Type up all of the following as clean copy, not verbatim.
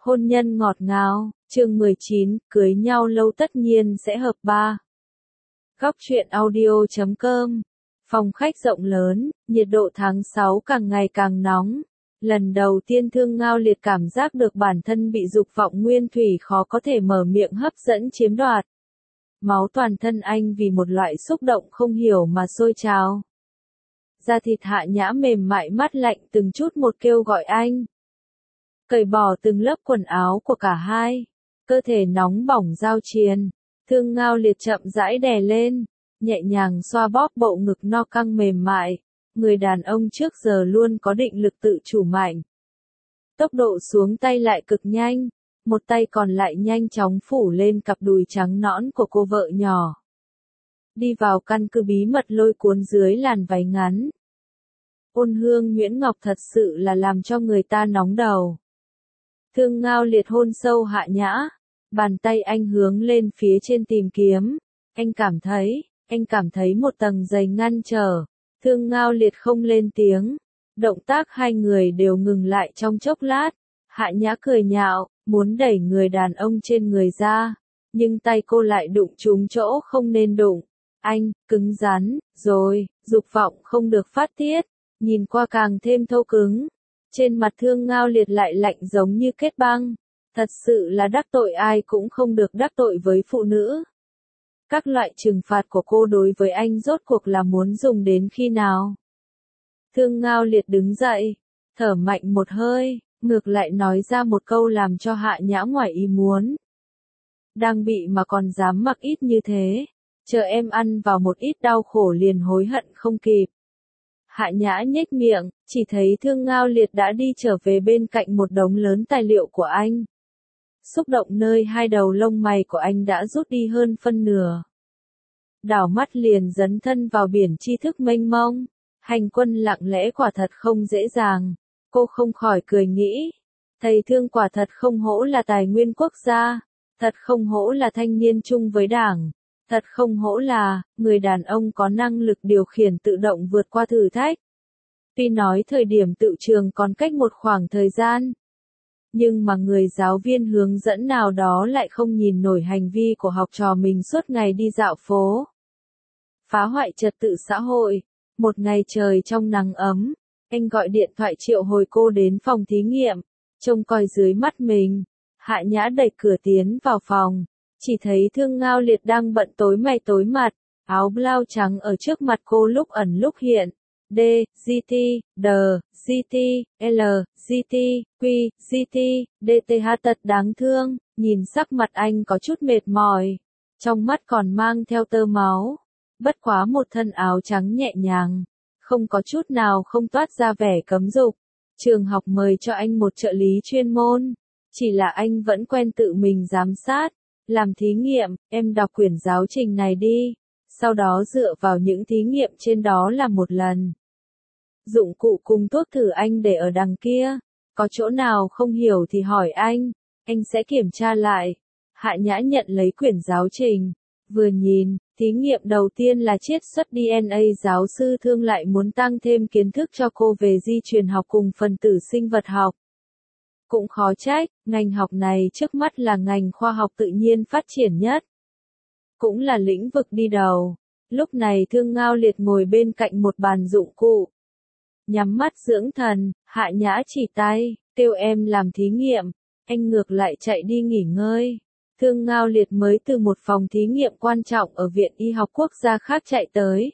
Hôn nhân ngọt ngào, chương 19, cưới nhau lâu tất nhiên sẽ hợp ba. Góc truyện audio.com. Phòng khách rộng lớn, nhiệt độ tháng 6 càng ngày càng nóng. Lần đầu tiên Thương Ngao Liệt cảm giác được bản thân bị dục vọng nguyên thủy khó có thể mở miệng hấp dẫn chiếm đoạt. Máu toàn thân anh vì một loại xúc động không hiểu mà sôi trào. Da thịt Hạ Nhã mềm mại mát lạnh từng chút một kêu gọi anh. Cởi bỏ từng lớp quần áo của cả hai, cơ thể nóng bỏng giao triền, Thương Ngao Liệt chậm rãi đè lên, nhẹ nhàng xoa bóp bộ ngực no căng mềm mại, người đàn ông trước giờ luôn có định lực tự chủ mạnh. Tốc độ xuống tay lại cực nhanh, một tay còn lại nhanh chóng phủ lên cặp đùi trắng nõn của cô vợ nhỏ. Đi vào căn cứ bí mật lôi cuốn dưới làn váy ngắn. Ôn hương nhuyễn ngọc thật sự là làm cho người ta nóng đầu. Thương Ngao Liệt hôn sâu Hạ Nhã, bàn tay anh hướng lên phía trên tìm kiếm, anh cảm thấy một tầng dày ngăn trở, Thương Ngao Liệt không lên tiếng, động tác hai người đều ngừng lại trong chốc lát, Hạ Nhã cười nhạo, muốn đẩy người đàn ông trên người ra, nhưng tay cô lại đụng trúng chỗ không nên đụng, anh, cứng rắn, rồi, dục vọng không được phát tiết, nhìn qua càng thêm thô cứng. Trên mặt Thương Ngao Liệt lại lạnh giống như kết băng. Thật sự là đắc tội ai cũng không được đắc tội với phụ nữ. Các loại trừng phạt của cô đối với anh rốt cuộc là muốn dùng đến khi nào? Thương Ngao Liệt đứng dậy, thở mạnh một hơi, ngược lại nói ra một câu làm cho Hạ Nhã ngoài ý muốn. Đang bị mà còn dám mặc ít như thế, chờ em ăn vào một ít đau khổ liền hối hận không kịp. Hạ Nhã nhếch miệng, chỉ thấy Thương Ngao Liệt đã đi trở về bên cạnh một đống lớn tài liệu của anh. Xúc động nơi hai đầu lông mày của anh đã rút đi hơn phân nửa. Đảo mắt liền dấn thân vào biển tri thức mênh mông. Hành quân lặng lẽ quả thật không dễ dàng. Cô không khỏi cười nghĩ. Thầy Thương quả thật không hổ là tài nguyên quốc gia. Thật không hổ là thanh niên chung với đảng. Thật không hổ là, người đàn ông có năng lực điều khiển tự động vượt qua thử thách. Tuy nói thời điểm tự trường còn cách một khoảng thời gian. Nhưng mà người giáo viên hướng dẫn nào đó lại không nhìn nổi hành vi của học trò mình suốt ngày đi dạo phố. Phá hoại trật tự xã hội. Một ngày trời trong nắng ấm, anh gọi điện thoại triệu hồi cô đến phòng thí nghiệm, trông coi dưới mắt mình. Hạ Nhã đẩy cửa tiến vào phòng. Chỉ thấy Thương Ngao Liệt đang bận tối mày tối mặt, áo blau trắng ở trước mặt cô lúc ẩn lúc hiện. D, GT, D, GT, L, GT, Q, GT, DTH tật đáng thương, nhìn sắc mặt anh có chút mệt mỏi, trong mắt còn mang theo tơ máu. Bất quá một thân áo trắng nhẹ nhàng, không có chút nào không toát ra vẻ cấm dục. Trường học mời cho anh một trợ lý chuyên môn, chỉ là anh vẫn quen tự mình giám sát. Làm thí nghiệm, em đọc quyển giáo trình này đi, sau đó dựa vào những thí nghiệm trên đó làm một lần. Dụng cụ cùng thuốc thử anh để ở đằng kia, có chỗ nào không hiểu thì hỏi anh sẽ kiểm tra lại. Hạ Nhã nhận lấy quyển giáo trình, vừa nhìn, thí nghiệm đầu tiên là chiết xuất DNA, giáo sư Thương lại muốn tăng thêm kiến thức cho cô về di truyền học cùng phân tử sinh vật học. Cũng khó trách, ngành học này trước mắt là ngành khoa học tự nhiên phát triển nhất. Cũng là lĩnh vực đi đầu. Lúc này Thương Ngao Liệt ngồi bên cạnh một bàn dụng cụ. Nhắm mắt dưỡng thần, Hạ Nhã chỉ tay, kêu em làm thí nghiệm. Anh ngược lại chạy đi nghỉ ngơi. Thương Ngao Liệt mới từ một phòng thí nghiệm quan trọng ở Viện Y học quốc gia khác chạy tới.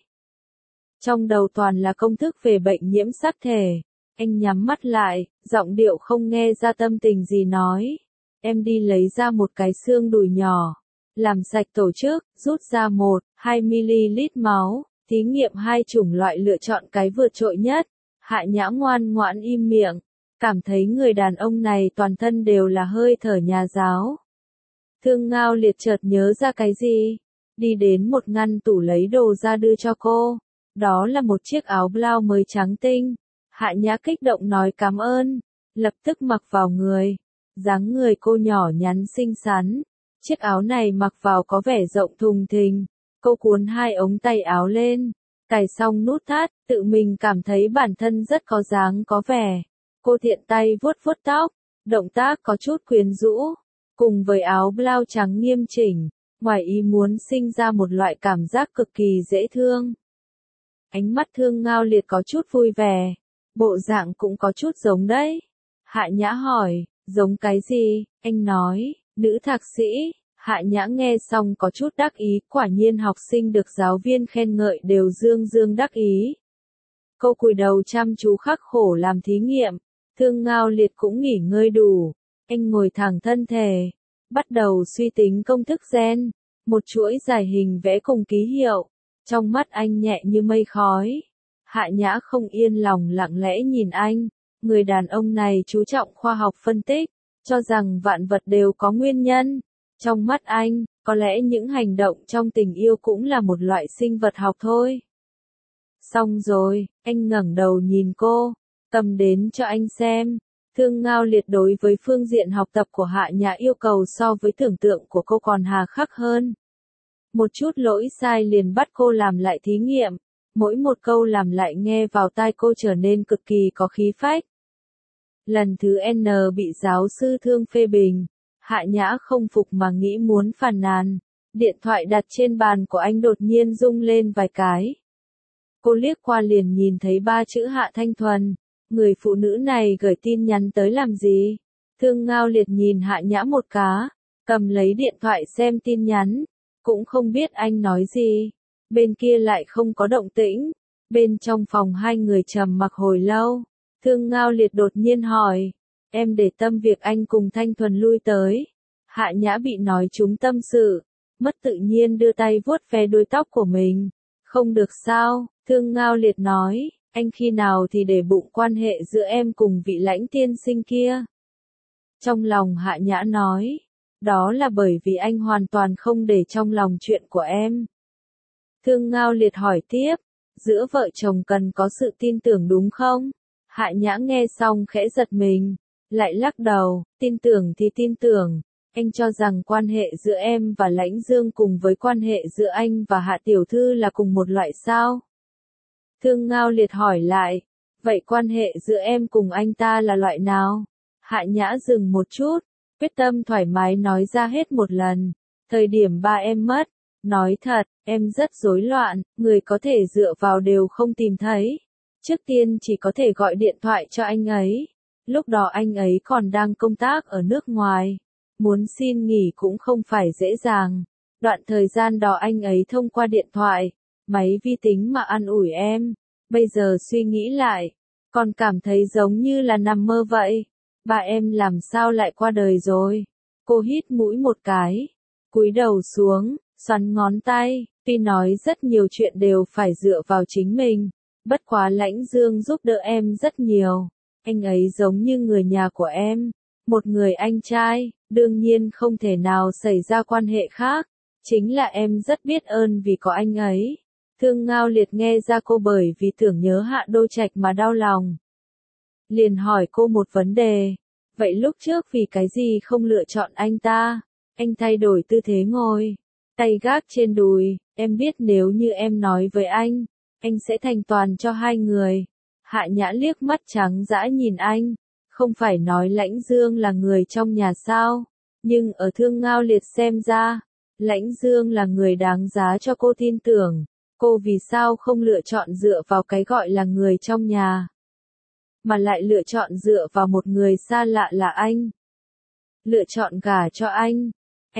Trong đầu toàn là công thức về bệnh nhiễm sắc thể. Anh nhắm mắt lại, giọng điệu không nghe ra tâm tình gì nói. Em đi lấy ra một cái xương đùi nhỏ. Làm sạch tổ chức, rút ra 1-2 ml máu. Thí nghiệm hai chủng loại lựa chọn cái vượt trội nhất. Hạ Nhã ngoan ngoãn im miệng. Cảm thấy người đàn ông này toàn thân đều là hơi thở nhà giáo. Thương Ngao Liệt chợt nhớ ra cái gì. Đi đến một ngăn tủ lấy đồ ra đưa cho cô. Đó là một chiếc áo blau mới trắng tinh. Hạ Nhã kích động nói cảm ơn, lập tức mặc vào người. Dáng người cô nhỏ nhắn xinh xắn. Chiếc áo này mặc vào có vẻ rộng thùng thình. Cô cuốn hai ống tay áo lên, cài xong nút thắt, tự mình cảm thấy bản thân rất có dáng có vẻ. Cô thiện tay vuốt vuốt tóc, Động tác có chút quyến rũ, cùng với áo blau trắng nghiêm chỉnh, ngoài ý muốn sinh ra một loại cảm giác cực kỳ dễ thương. Ánh mắt Thương Ngao Liệt có chút vui vẻ, bộ dạng cũng có chút giống đấy. Hạ Nhã hỏi, giống cái gì? Anh nói, nữ thạc sĩ. Hạ Nhã nghe xong có chút đắc ý, quả nhiên học sinh được giáo viên khen ngợi đều dương dương đắc ý. Cô cúi đầu chăm chú khắc khổ làm thí nghiệm, Thương Ngao Liệt cũng nghỉ ngơi đủ. Anh ngồi thẳng thân thể, bắt đầu suy tính công thức gen, một chuỗi giải hình vẽ cùng ký hiệu. Trong mắt anh nhẹ như mây khói. Hạ Nhã không yên lòng lặng lẽ nhìn anh, người đàn ông này chú trọng khoa học phân tích, cho rằng vạn vật đều có nguyên nhân. Trong mắt anh, có lẽ những hành động trong tình yêu cũng là một loại sinh vật học thôi. Xong rồi, anh ngẩng đầu nhìn cô, cầm đến cho anh xem. Thương Ngao Liệt đối với phương diện học tập của Hạ Nhã yêu cầu so với tưởng tượng của cô còn hà khắc hơn. Một chút lỗi sai liền bắt cô làm lại thí nghiệm, mỗi một câu làm lại nghe vào tai cô trở nên cực kỳ có khí phách. Lần thứ N bị giáo sư Thương phê bình, Hạ Nhã không phục mà nghĩ muốn phàn nàn. Điện thoại đặt trên bàn của anh đột nhiên rung lên vài cái. Cô liếc qua liền nhìn thấy 3 chữ Hạ Thanh Thuần. Người phụ nữ này gửi tin nhắn tới làm gì? Thương Ngao Liệt nhìn Hạ Nhã một cá, cầm lấy điện thoại xem tin nhắn, cũng không biết anh nói gì. Bên kia lại không có động tĩnh. Bên trong phòng hai người trầm mặc hồi lâu. Thương Ngao Liệt đột nhiên hỏi, em để tâm việc anh cùng Thanh Thuần lui tới. Hạ Nhã bị nói trúng tâm sự, mất tự nhiên đưa tay vuốt ve đuôi tóc của mình. Không được sao? Thương Ngao Liệt nói, anh khi nào thì để bụng quan hệ giữa em cùng vị Lãnh tiên sinh kia. Trong lòng Hạ Nhã nói, đó là bởi vì anh hoàn toàn không để trong lòng chuyện của em. Thương Ngao Liệt hỏi tiếp, giữa vợ chồng cần có sự tin tưởng đúng không? Hạ Nhã nghe xong khẽ giật mình, lại lắc đầu, tin tưởng thì tin tưởng. Anh cho rằng quan hệ giữa em và Lãnh Dương cùng với quan hệ giữa anh và Hạ tiểu thư là cùng một loại sao? Thương Ngao Liệt hỏi lại, vậy quan hệ giữa em cùng anh ta là loại nào? Hạ Nhã dừng một chút, quyết tâm thoải mái nói ra hết một lần. Thời điểm ba em mất, nói thật, em rất rối loạn, người có thể dựa vào đều không tìm thấy. Trước tiên chỉ có thể gọi điện thoại cho anh ấy. Lúc đó anh ấy còn đang công tác ở nước ngoài. Muốn xin nghỉ cũng không phải dễ dàng. Đoạn thời gian đó anh ấy thông qua điện thoại, máy vi tính mà an ủi em. Bây giờ suy nghĩ lại, còn cảm thấy giống như là nằm mơ vậy. Ba em làm sao lại qua đời rồi? Cô hít mũi một cái, cúi đầu xuống, xoắn ngón tay. Tuy nói rất nhiều chuyện đều phải dựa vào chính mình, bất quá Lãnh Dương giúp đỡ em rất nhiều. Anh ấy giống như người nhà của em, một người anh trai, đương nhiên không thể nào xảy ra quan hệ khác. Chính là em rất biết ơn vì có anh ấy. Thương Ngao Liệt nghe ra cô bởi vì tưởng nhớ Hạ Đô Trạch mà đau lòng. Liền hỏi cô một vấn đề. Vậy lúc trước vì cái gì không lựa chọn anh ta? Anh thay đổi tư thế ngồi, tay gác trên đùi. Em biết nếu như em nói với anh sẽ thành toàn cho hai người. Hạ Nhã liếc mắt trắng dã nhìn anh. Không phải nói Lãnh Dương là người trong nhà sao? Nhưng ở Thương Ngao Liệt xem ra, Lãnh Dương là người đáng giá cho cô tin tưởng. Cô vì sao không lựa chọn dựa vào cái gọi là người trong nhà, mà lại lựa chọn dựa vào một người xa lạ là anh? Lựa chọn gả cho anh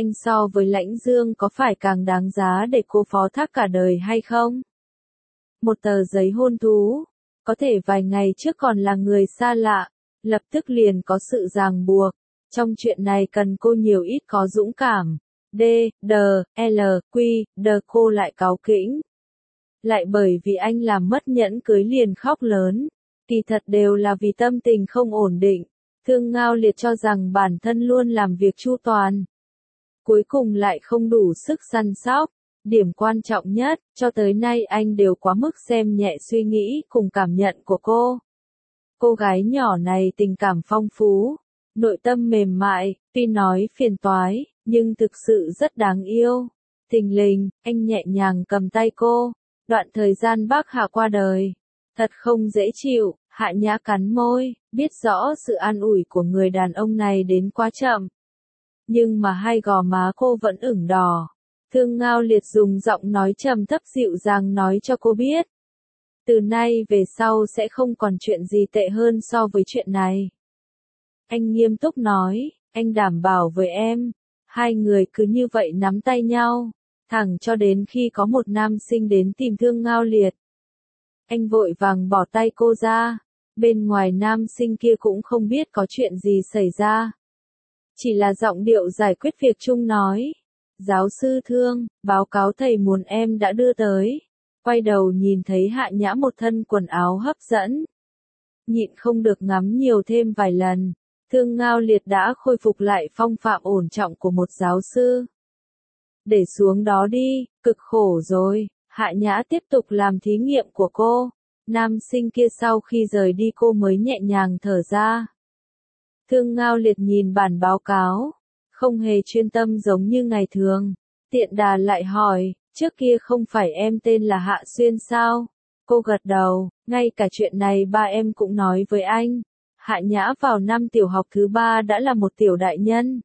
so với Lãnh Dương có phải càng đáng giá để cô phó thác cả đời hay không? Một tờ giấy hôn thú, có thể vài ngày trước còn là người xa lạ, lập tức liền có sự ràng buộc. Trong chuyện này cần cô nhiều ít có dũng cảm. D, D, L, Q, D cô lại cáu kỉnh. Lại bởi vì anh làm mất nhẫn cưới liền khóc lớn. Kỳ thật đều là vì tâm tình không ổn định. Thương Ngao Liệt cho rằng bản thân luôn làm việc chu toàn, cuối cùng lại không đủ sức săn sóc. Điểm quan trọng nhất, cho tới nay anh đều quá mức xem nhẹ suy nghĩ cùng cảm nhận của cô. Cô gái nhỏ này tình cảm phong phú, nội tâm mềm mại, tuy nói phiền toái, nhưng thực sự rất đáng yêu. Thình lình, anh nhẹ nhàng cầm tay cô. Đoạn thời gian bác Hạ qua đời, thật không dễ chịu. Hạ Nhã cắn môi, biết rõ sự an ủi của người đàn ông này đến quá chậm. Nhưng mà hai gò má cô vẫn ửng đỏ. Thương Ngao Liệt dùng giọng nói trầm thấp dịu dàng nói cho cô biết. Từ nay về sau sẽ không còn chuyện gì tệ hơn so với chuyện này. Anh nghiêm túc nói, anh đảm bảo với em. Hai người cứ như vậy nắm tay nhau, thẳng cho đến khi có một nam sinh đến tìm Thương Ngao Liệt. Anh vội vàng bỏ tay cô ra. Bên ngoài nam sinh kia cũng không biết có chuyện gì xảy ra. Chỉ là giọng điệu giải quyết việc chung nói. Giáo sư Thương, báo cáo thầy muốn em đã đưa tới. Quay đầu nhìn thấy Hạ Nhã một thân quần áo hấp dẫn. Nhịn không được ngắm nhiều thêm vài lần. Thương Ngao Liệt đã khôi phục lại phong phạm ổn trọng của một giáo sư. Để xuống đó đi, cực khổ rồi. Hạ Nhã tiếp tục làm thí nghiệm của cô. Nam sinh kia sau khi rời đi cô mới nhẹ nhàng thở ra. Thương Ngao Liệt nhìn bản báo cáo, không hề chuyên tâm giống như ngày thường. Tiện đà lại hỏi, trước kia không phải em tên là Hạ Xuyên sao? Cô gật đầu, ngay cả chuyện này ba em cũng nói với anh. Hạ Nhã vào năm tiểu học thứ 3 đã là một tiểu đại nhân.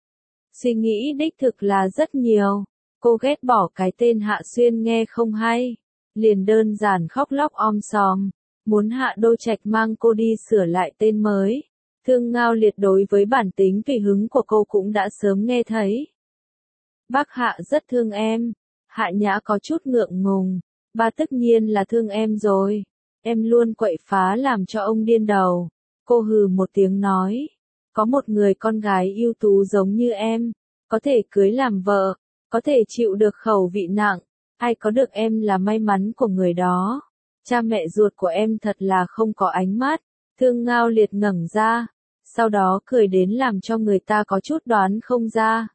Suy nghĩ đích thực là rất nhiều. Cô ghét bỏ cái tên Hạ Xuyên nghe không hay. Liền đơn giản khóc lóc om sòm. Muốn Hạ Đô Trạch mang cô đi sửa lại tên mới. Thương Ngao Liệt đối với bản tính tùy hứng của cô cũng đã sớm nghe thấy. Bác Hạ rất thương em. Hạ Nhã có chút ngượng ngùng. Ba tất nhiên là thương em rồi. Em luôn quậy phá làm cho ông điên đầu. Cô hừ một tiếng nói. Có một người con gái ưu tú giống như em. Có thể cưới làm vợ. Có thể chịu được khẩu vị nặng. Ai có được em là may mắn của người đó. Cha mẹ ruột của em thật là không có ánh mắt. Thương Ngao Liệt ngẩng ra. Sau đó cười đến làm cho người ta có chút đoán không ra.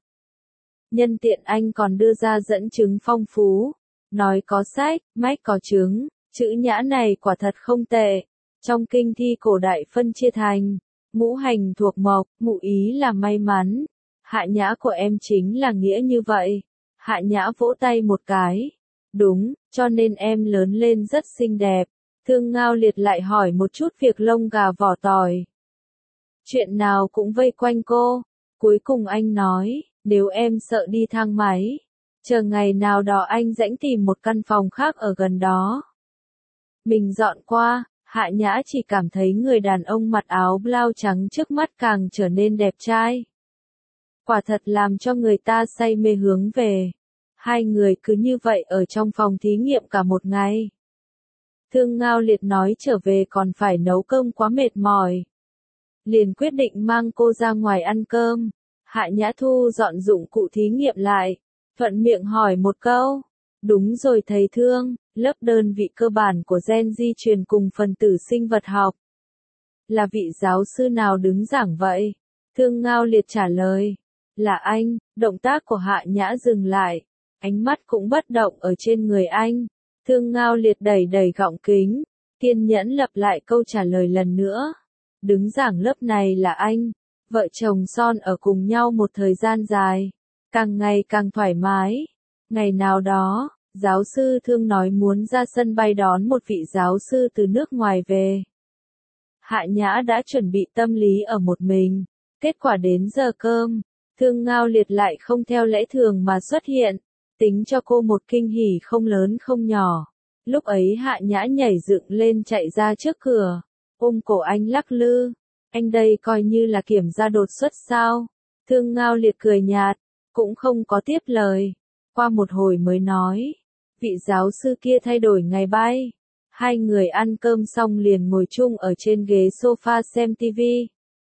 Nhân tiện anh còn đưa ra dẫn chứng phong phú. Nói có sách, mách có chứng. Chữ Nhã này quả thật không tệ. Trong kinh thi cổ đại phân chia thành. Ngũ hành thuộc mộc, ngụ ý là may mắn. Hạ Nhã của em chính là nghĩa như vậy. Hạ Nhã vỗ tay một cái. Đúng, cho nên em lớn lên rất xinh đẹp. Thương Ngao Liệt lại hỏi một chút việc lông gà vỏ tỏi. Chuyện nào cũng vây quanh cô. Cuối cùng anh nói, nếu em sợ đi thang máy, chờ ngày nào đó anh rãnh tìm một căn phòng khác ở gần đó. Mình dọn qua. Hạ Nhã chỉ cảm thấy người đàn ông mặc áo blau trắng trước mắt càng trở nên đẹp trai. Quả thật làm cho người ta say mê hướng về. Hai người cứ như vậy ở trong phòng thí nghiệm cả một ngày. Thương Ngao Liệt nói trở về còn phải nấu cơm quá mệt mỏi. Liền quyết định mang cô ra ngoài ăn cơm. Hạ Nhã thu dọn dụng cụ thí nghiệm lại. Thuận miệng hỏi một câu. Đúng rồi thầy Thương, lớp đơn vị cơ bản của gen di truyền cùng phần tử sinh vật học. Là vị giáo sư nào đứng giảng vậy? Thương Ngao Liệt trả lời. Là anh. Động tác của Hạ Nhã dừng lại. Ánh mắt cũng bất động ở trên người anh. Thương Ngao Liệt đẩy đẩy gọng kính. Kiên nhẫn lặp lại câu trả lời lần nữa. Đứng giảng lớp này là anh. Vợ chồng son ở cùng nhau một thời gian dài. Càng ngày càng thoải mái. Ngày nào đó, giáo sư Thương nói muốn ra sân bay đón một vị giáo sư từ nước ngoài về. Hạ Nhã đã chuẩn bị tâm lý ở một mình. Kết quả đến giờ cơm, Thương Ngao Liệt lại không theo lẽ thường mà xuất hiện. Tính cho cô một kinh hỉ không lớn không nhỏ. Lúc ấy Hạ Nhã nhảy dựng lên chạy ra trước cửa. Ôm cổ anh lắc lư. Anh đây coi như là kiểm tra đột xuất sao? Thương Ngao Liệt cười nhạt. Cũng không có tiếp lời. Qua một hồi mới nói. Vị giáo sư kia thay đổi ngày bay. Hai người ăn cơm xong liền ngồi chung ở trên ghế sofa xem tivi.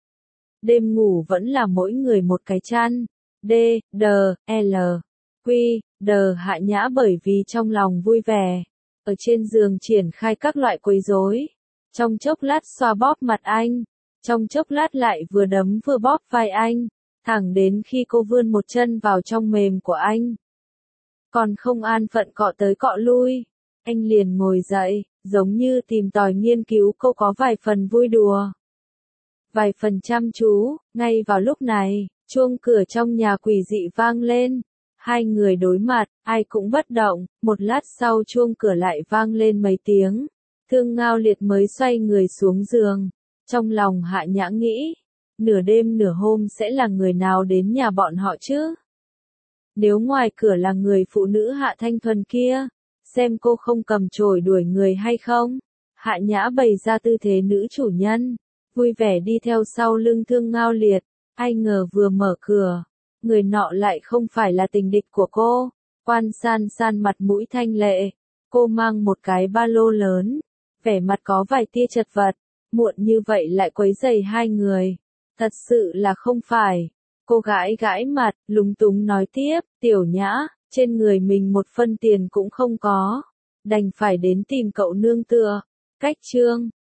Đêm ngủ vẫn là mỗi người một cái chăn. D, D, L, Q, D. Hạ Nhã bởi vì trong lòng vui vẻ. Ở trên giường triển khai các loại quấy rối. Trong chốc lát xoa bóp mặt anh. Trong chốc lát lại vừa đấm vừa bóp vai anh. Thẳng đến khi cô vươn một chân vào trong mềm của anh. Còn không an phận cọ tới cọ lui. Anh liền ngồi dậy, giống như tìm tòi nghiên cứu cô có vài phần vui đùa. Vài phần chăm chú, ngay vào lúc này, chuông cửa trong nhà quỷ dị vang lên. Hai người đối mặt, ai cũng bất động, một lát sau chuông cửa lại vang lên mấy tiếng. Thương Ngao Liệt mới xoay người xuống giường. Trong lòng Hạ Nhã nghĩ, nửa đêm nửa hôm sẽ là người nào đến nhà bọn họ chứ? Nếu ngoài cửa là người phụ nữ Hạ Thanh Thuần kia, xem cô không cầm chổi đuổi người hay không? Hạ Nhã bày ra tư thế nữ chủ nhân, vui vẻ đi theo sau lưng Thương Ngao Liệt. Ai ngờ vừa mở cửa, người nọ lại không phải là tình địch của cô. Quan San San mặt mũi thanh lệ, cô mang một cái ba lô lớn, vẻ mặt có vài tia chật vật, muộn như vậy lại quấy rầy hai người. Thật sự là không phải. Cô gãi gãi mặt, lúng túng nói tiếp, Tiểu Nhã, trên người mình một phân tiền cũng không có, đành phải đến tìm cậu nương tựa. Cách chương